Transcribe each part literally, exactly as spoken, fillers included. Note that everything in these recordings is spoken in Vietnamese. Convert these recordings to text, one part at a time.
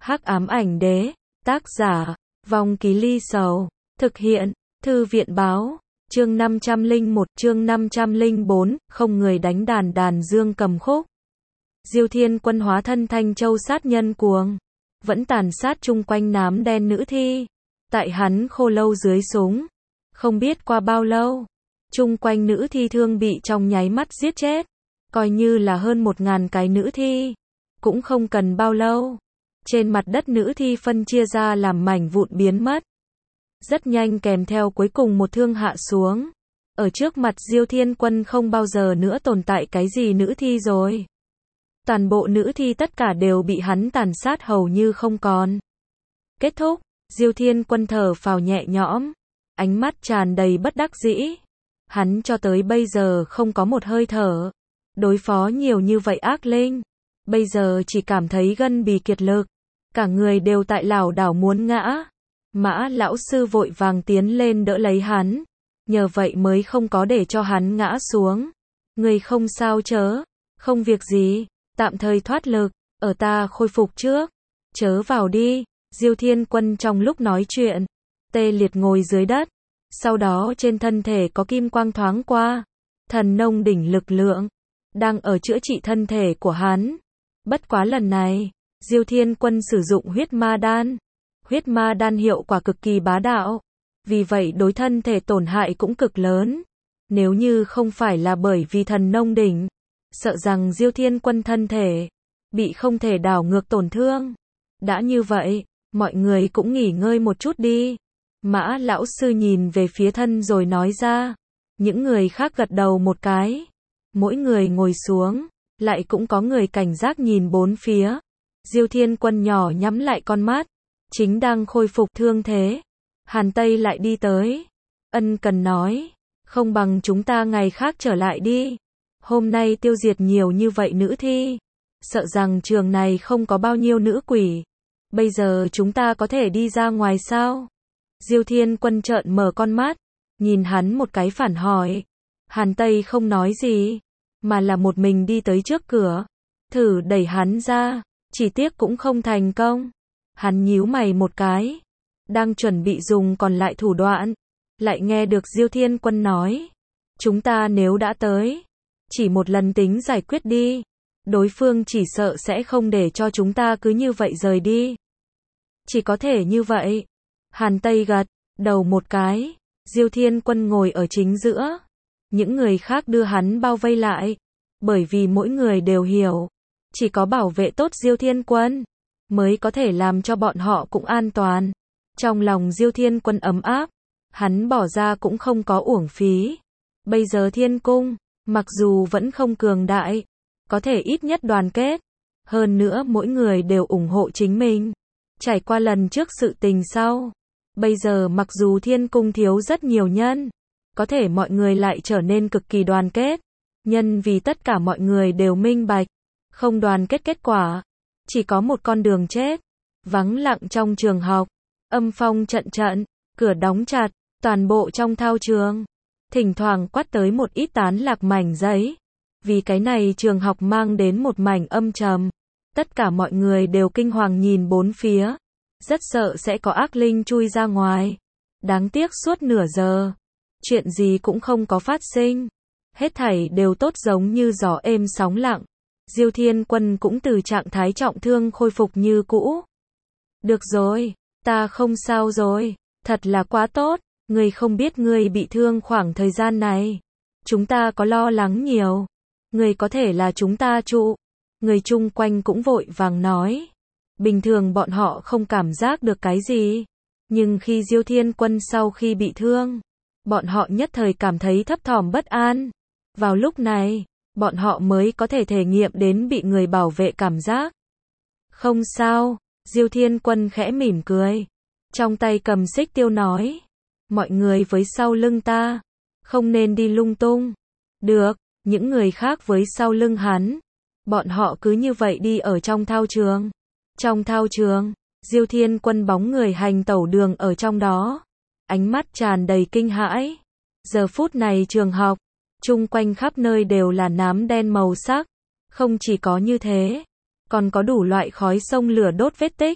Hắc ám ảnh đế, tác giả, Vong Ký Ly Sầu, thực hiện, Thư viện báo, chương năm trăm lẻ một, chương năm trăm lẻ bốn, không người đánh đàn đàn dương cầm khúc. Diêu Thiên Quân hóa thân Thanh Châu sát nhân cuồng, vẫn tàn sát chung quanh nám đen nữ thi. Tại hắn khô lâu dưới súng, không biết qua bao lâu, chung quanh nữ thi thương bị trong nháy mắt giết chết, coi như là hơn một ngàn cái nữ thi, cũng không cần bao lâu. Trên mặt đất nữ thi phân chia ra làm mảnh vụn biến mất. Rất nhanh kèm theo cuối cùng một thương hạ xuống. Ở trước mặt Diêu Thiên Quân không bao giờ nữa tồn tại cái gì nữ thi rồi. Toàn bộ nữ thi tất cả đều bị hắn tàn sát hầu như không còn. Kết thúc, Diêu Thiên Quân thở phào nhẹ nhõm, ánh mắt tràn đầy bất đắc dĩ. Hắn cho tới bây giờ không có một hơi thở. Đối phó nhiều như vậy ác linh, bây giờ chỉ cảm thấy gân bì kiệt lực, cả người đều tại lảo đảo muốn ngã. Mã lão sư vội vàng tiến lên đỡ lấy hắn, nhờ vậy mới không có để cho hắn ngã xuống. Người không sao chớ? Không việc gì, tạm thời thoát lực, ở ta khôi phục trước. Chớ vào đi. Diêu Thiên Quân trong lúc nói chuyện, tê liệt ngồi dưới đất, sau đó trên thân thể có kim quang thoáng qua, thần nông đỉnh lực lượng đang ở chữa trị thân thể của hắn. Bất quá lần này, Diêu Thiên Quân sử dụng huyết ma đan. Huyết ma đan hiệu quả cực kỳ bá đạo, vì vậy đối thân thể tổn hại cũng cực lớn. Nếu như không phải là bởi vì thần nông đỉnh, sợ rằng Diêu Thiên Quân thân thể bị không thể đảo ngược tổn thương. Đã như vậy, mọi người cũng nghỉ ngơi một chút đi. Mã lão sư nhìn về phía thân rồi nói ra. Những người khác gật đầu một cái. Mỗi người ngồi xuống, lại cũng có người cảnh giác nhìn bốn phía. Diêu Thiên Quân nhỏ nhắm lại con mắt, chính đang khôi phục thương thế. Hàn Tây lại đi tới, ân cần nói, không bằng chúng ta ngày khác trở lại đi. Hôm nay tiêu diệt nhiều như vậy nữ thi, sợ rằng trường này không có bao nhiêu nữ quỷ. Bây giờ chúng ta có thể đi ra ngoài sao? Diêu Thiên Quân trợn mở con mắt, nhìn hắn một cái phản hỏi. Hàn Tây không nói gì, mà là một mình đi tới trước cửa, thử đẩy hắn ra, chỉ tiếc cũng không thành công. Hắn nhíu mày một cái, đang chuẩn bị dùng còn lại thủ đoạn, lại nghe được Diêu Thiên Quân nói, chúng ta nếu đã tới, chỉ một lần tính giải quyết đi, đối phương chỉ sợ sẽ không để cho chúng ta cứ như vậy rời đi. Chỉ có thể như vậy. Hàn Tây gật đầu một cái. Diêu Thiên Quân ngồi ở chính giữa, những người khác đưa hắn bao vây lại, bởi vì mỗi người đều hiểu, chỉ có bảo vệ tốt Diêu Thiên Quân mới có thể làm cho bọn họ cũng an toàn. Trong lòng Diêu Thiên Quân ấm áp, hắn bỏ ra cũng không có uổng phí. Bây giờ Thiên Cung, mặc dù vẫn không cường đại, có thể ít nhất đoàn kết. Hơn nữa mỗi người đều ủng hộ chính mình. Trải qua lần trước sự tình sau, bây giờ mặc dù Thiên Cung thiếu rất nhiều nhân, có thể mọi người lại trở nên cực kỳ đoàn kết. Nhân vì tất cả mọi người đều minh bạch, không đoàn kết kết quả chỉ có một con đường chết. Vắng lặng trong trường học, âm phong trận trận, cửa đóng chặt, toàn bộ trong thao trường, thỉnh thoảng quát tới một ít tán lạc mảnh giấy. Vì cái này trường học mang đến một mảnh âm trầm. Tất cả mọi người đều kinh hoàng nhìn bốn phía, rất sợ sẽ có ác linh chui ra ngoài. Đáng tiếc suốt nửa giờ, chuyện gì cũng không có phát sinh. Hết thảy đều tốt giống như gió êm sóng lặng. Diêu Thiên Quân cũng từ trạng thái trọng thương khôi phục như cũ. Được rồi, ta không sao rồi, thật là quá tốt. Ngươi không biết ngươi bị thương khoảng thời gian này, chúng ta có lo lắng nhiều. Ngươi có thể là chúng ta trụ. Người chung quanh cũng vội vàng nói. Bình thường bọn họ không cảm giác được cái gì, nhưng khi Diêu Thiên Quân sau khi bị thương, bọn họ nhất thời cảm thấy thấp thỏm bất an. Vào lúc này, bọn họ mới có thể thể nghiệm đến bị người bảo vệ cảm giác. Không sao, Diêu Thiên Quân khẽ mỉm cười, trong tay cầm xích tiêu nói, mọi người với sau lưng ta, không nên đi lung tung. Được, những người khác với sau lưng hắn, bọn họ cứ như vậy đi ở trong thao trường. Trong thao trường, Diêu Thiên Quân bóng người hành tẩu đường ở trong đó, ánh mắt tràn đầy kinh hãi. Giờ phút này trường học, chung quanh khắp nơi đều là nám đen màu sắc. Không chỉ có như thế, còn có đủ loại khói sông lửa đốt vết tích.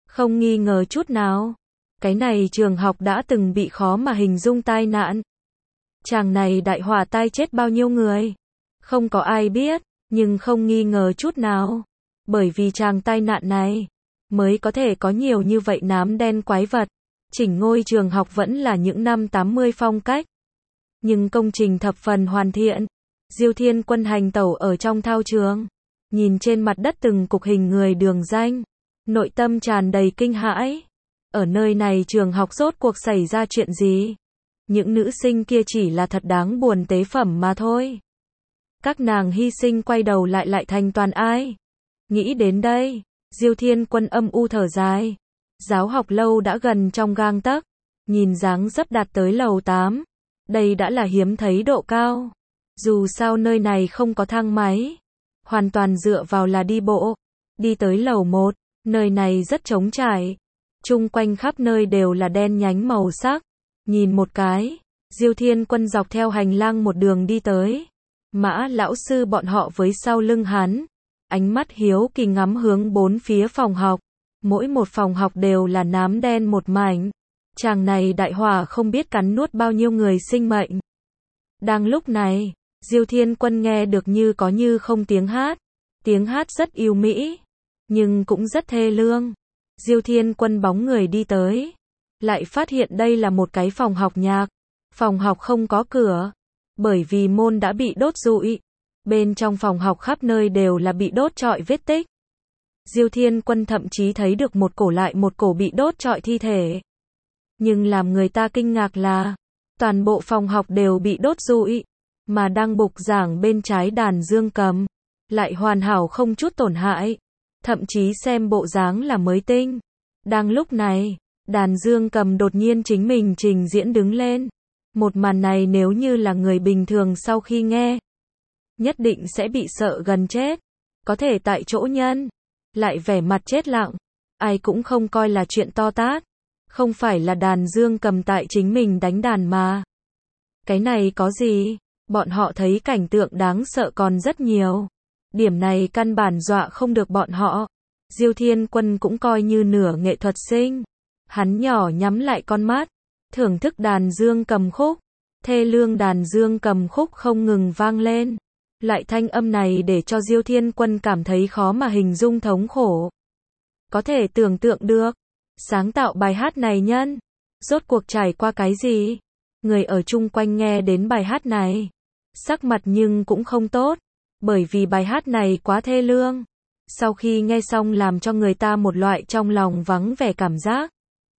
Không nghi ngờ chút nào. Cái này trường học đã từng bị khó mà hình dung tai nạn. Chàng này đại họa tai chết bao nhiêu người. Không có ai biết, nhưng không nghi ngờ chút nào. Bởi vì chàng tai nạn này, mới có thể có nhiều như vậy nám đen quái vật. Chỉnh ngôi trường học vẫn là những năm tám mươi phong cách. Nhưng công trình thập phần hoàn thiện. Diêu Thiên Quân hành tẩu ở trong thao trường. Nhìn trên mặt đất từng cục hình người đường danh. Nội tâm tràn đầy kinh hãi. Ở nơi này trường học rốt cuộc xảy ra chuyện gì? Những nữ sinh kia chỉ là thật đáng buồn tế phẩm mà thôi. Các nàng hy sinh quay đầu lại lại thành toàn ai? Nghĩ đến đây, Diêu Thiên Quân âm u thở dài. Giáo học lâu đã gần trong gang tấc. Nhìn dáng dấp đạt tới lầu tám. Đây đã là hiếm thấy độ cao. Dù sao nơi này không có thang máy. Hoàn toàn dựa vào là đi bộ. Đi tới lầu một, nơi này rất trống trải. Chung quanh khắp nơi đều là đen nhánh màu sắc. Nhìn một cái, Diêu Thiên Quân dọc theo hành lang một đường đi tới. Mã lão sư bọn họ với sau lưng hắn. Ánh mắt hiếu kỳ ngắm hướng bốn phía phòng học. Mỗi một phòng học đều là nám đen một mảnh. Chàng này đại hỏa không biết cắn nuốt bao nhiêu người sinh mệnh. Đang lúc này, Diêu Thiên Quân nghe được như có như không tiếng hát. Tiếng hát rất yêu mỹ, nhưng cũng rất thê lương. Diêu Thiên Quân bóng người đi tới. Lại phát hiện đây là một cái phòng học nhạc. Phòng học không có cửa. Bởi vì môn đã bị đốt rụi. Bên trong phòng học khắp nơi đều là bị đốt trọi vết tích. Diêu Thiên Quân thậm chí thấy được một cổ lại một cổ bị đốt trọi thi thể. Nhưng làm người ta kinh ngạc là, toàn bộ phòng học đều bị đốt rụi. Mà đang bục giảng bên trái đàn dương cầm. Lại hoàn hảo không chút tổn hại. Thậm chí xem bộ dáng là mới tinh. Đang lúc này, đàn dương cầm đột nhiên chính mình trình diễn đứng lên. Một màn này nếu như là người bình thường sau khi nghe, nhất định sẽ bị sợ gần chết. Có thể tại chỗ nhân, lại vẻ mặt chết lặng. Ai cũng không coi là chuyện to tát. Không phải là đàn dương cầm tại chính mình đánh đàn mà. Cái này có gì? Bọn họ thấy cảnh tượng đáng sợ còn rất nhiều. Điểm này căn bản dọa không được bọn họ. Diêu Thiên Quân cũng coi như nửa nghệ thuật sinh. Hắn nhỏ nhắm lại con mắt, thưởng thức đàn dương cầm khúc. Thê lương đàn dương cầm khúc không ngừng vang lên. Loại thanh âm này để cho Diêu Thiên Quân cảm thấy khó mà hình dung thống khổ. Có thể tưởng tượng được, sáng tạo bài hát này nhân, rốt cuộc trải qua cái gì? Người ở chung quanh nghe đến bài hát này, sắc mặt nhưng cũng không tốt. Bởi vì bài hát này quá thê lương. Sau khi nghe xong làm cho người ta một loại trong lòng vắng vẻ cảm giác.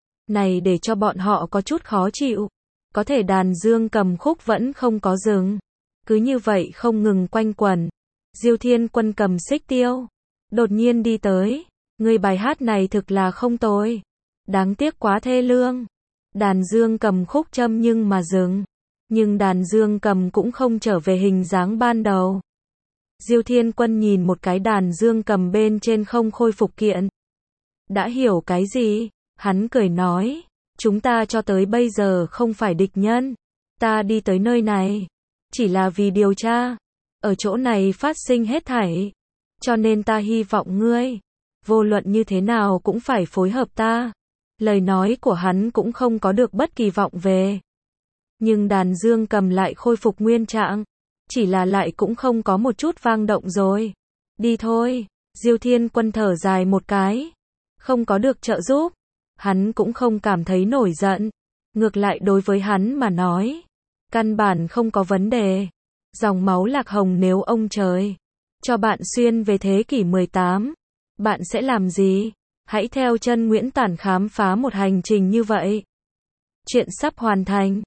Này để cho bọn họ có chút khó chịu. Có thể đàn dương cầm khúc vẫn không có dừng. Cứ như vậy không ngừng quanh quẩn. Diêu Thiên Quân cầm xích tiêu. Đột nhiên đi tới. Người bài hát này thực là không tồi. Đáng tiếc quá thê lương. Đàn dương cầm khúc châm nhưng mà dừng. Nhưng đàn dương cầm cũng không trở về hình dáng ban đầu. Diêu Thiên Quân nhìn một cái đàn dương cầm bên trên không khôi phục kiện. Đã hiểu cái gì? Hắn cười nói. Chúng ta cho tới bây giờ không phải địch nhân. Ta đi tới nơi này. Chỉ là vì điều tra. Ở chỗ này phát sinh hết thảy. Cho nên ta hy vọng ngươi. Vô luận như thế nào cũng phải phối hợp ta. Lời nói của hắn cũng không có được bất kỳ vọng về. Nhưng đàn dương cầm lại khôi phục nguyên trạng. Chỉ là lại cũng không có một chút vang động rồi. Đi thôi. Diêu Thiên Quân thở dài một cái. Không có được trợ giúp. Hắn cũng không cảm thấy nổi giận. Ngược lại đối với hắn mà nói. Căn bản không có vấn đề. Dòng máu lạc hồng nếu ông trời cho bạn xuyên về thế kỷ mười tám. Bạn sẽ làm gì? Hãy theo chân Nguyễn Tản khám phá một hành trình như vậy. Chuyện sắp hoàn thành.